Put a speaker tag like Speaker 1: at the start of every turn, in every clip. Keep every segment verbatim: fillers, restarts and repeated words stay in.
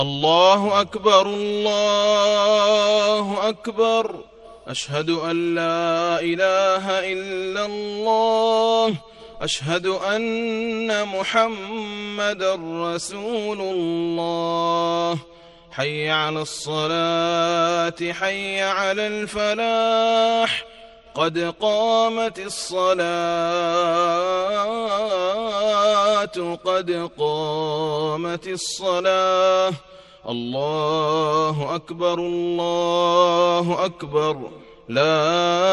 Speaker 1: الله أكبر الله أكبر. أشهد أن لا إله إلا الله. أشهد أن محمدًا رسول الله. حي على الصلاة حي على الفلاح. قد قامت الصلاة قد قامت الصلاة. الله أكبر الله أكبر. لا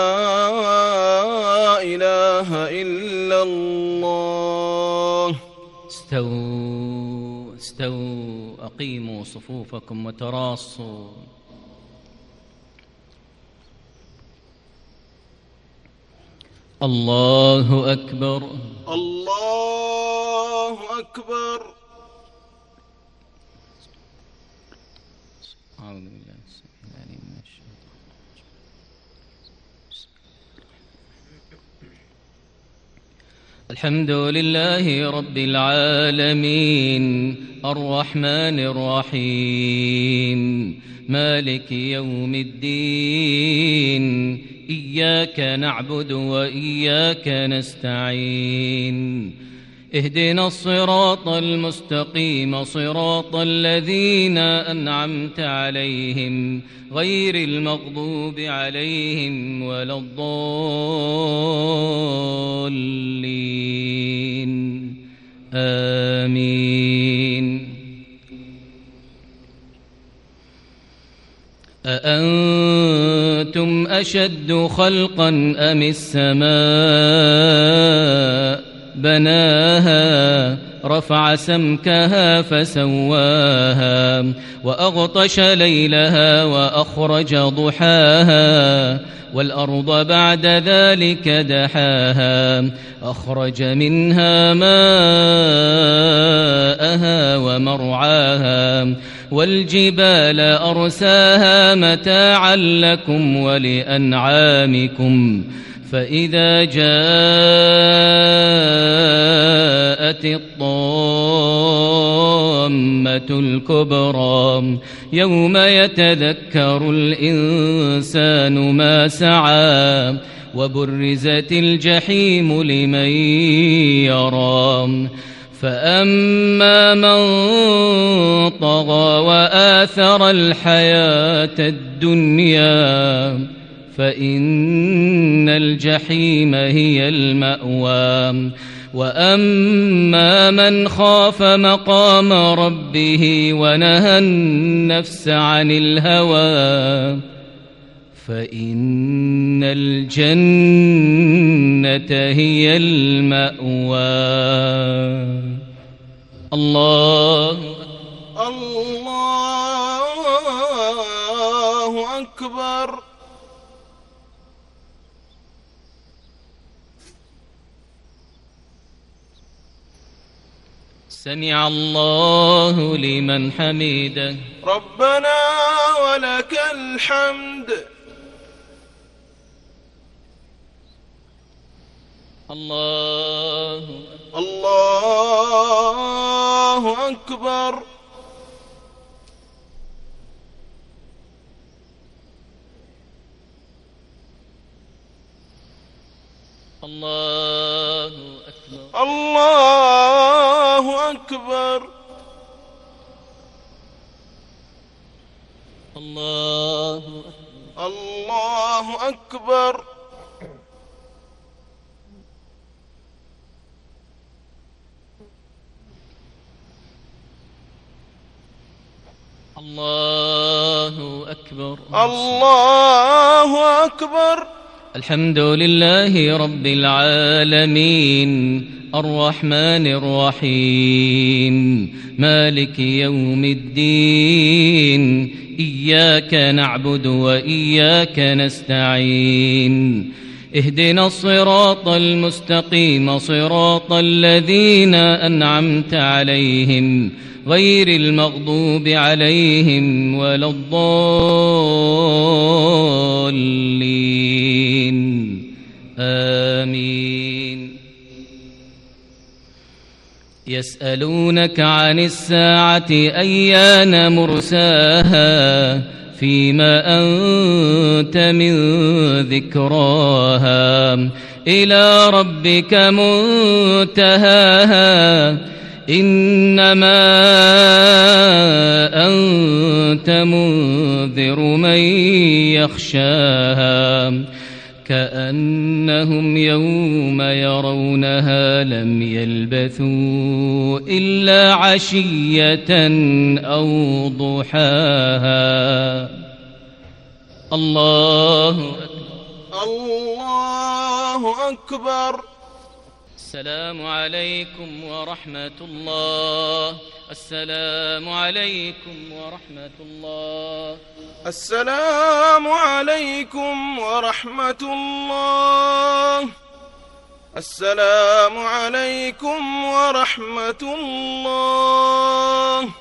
Speaker 1: إله إلا الله.
Speaker 2: استووا استووا أقيموا صفوفكم وتراصوا. الله أكبر
Speaker 1: الله أكبر.
Speaker 2: أعوذ بالله السميع العليم من الشيطان. الحمد لله رب العالمين الرحمن الرحيم مالك يوم الدين. إياك نعبد وإياك نستعين. اهدنا الصراط المستقيم صراط الذين أنعمت عليهم غير المغضوب عليهم ولا الضالين. آمين. أأنتم أشد خلقا أم السماء بناها رفع سمكها فسواها وأغطش ليلها وأخرج ضحاها والأرض بعد ذلك دحاها أخرج منها ماءها ومرعاها والجبال أرساها متاعا لكم ولأنعامكم. فإذا جاءت الطامة الكبرى يوم يتذكر الإنسان ما سعى وبرزت الجحيم لمن يرى. فأما من طغى وآثر الحياة الدنيا فإن الجحيم هي المأوى. وأما من خاف مقام ربه ونهى النفس عن الهوى فإن الجنة هي المأوى. الله
Speaker 1: الله أكبر.
Speaker 2: سمع الله لمن حمده.
Speaker 1: ربنا ولك الحمد.
Speaker 2: الله
Speaker 1: الله أكبر.
Speaker 2: الله أكبر.
Speaker 1: الله أكبر.
Speaker 2: الله
Speaker 1: الله أكبر.
Speaker 2: الله أكبر.
Speaker 1: الله أكبر.
Speaker 2: الحمد لله رب العالمين الرحمن الرحيم مالك يوم الدين. إياك نعبد وإياك نستعين. اهدنا الصراط المستقيم صراط الذين أنعمت عليهم غير المغضوب عليهم ولا الضالين. آمين. يسألونك عن الساعة أيان مرساها فيما أنت من ذكراها إلى ربك منتهاها إنما أنت منذر من يخشاها كأنهم يوم يرونها لم يلبثوا إلا عشية أو ضحاها. الله
Speaker 1: الله أكبر.
Speaker 2: السلام عليكم ورحمة الله. السلام عليكم ورحمة الله.
Speaker 1: السلام عليكم ورحمة الله. السلام عليكم ورحمة الله.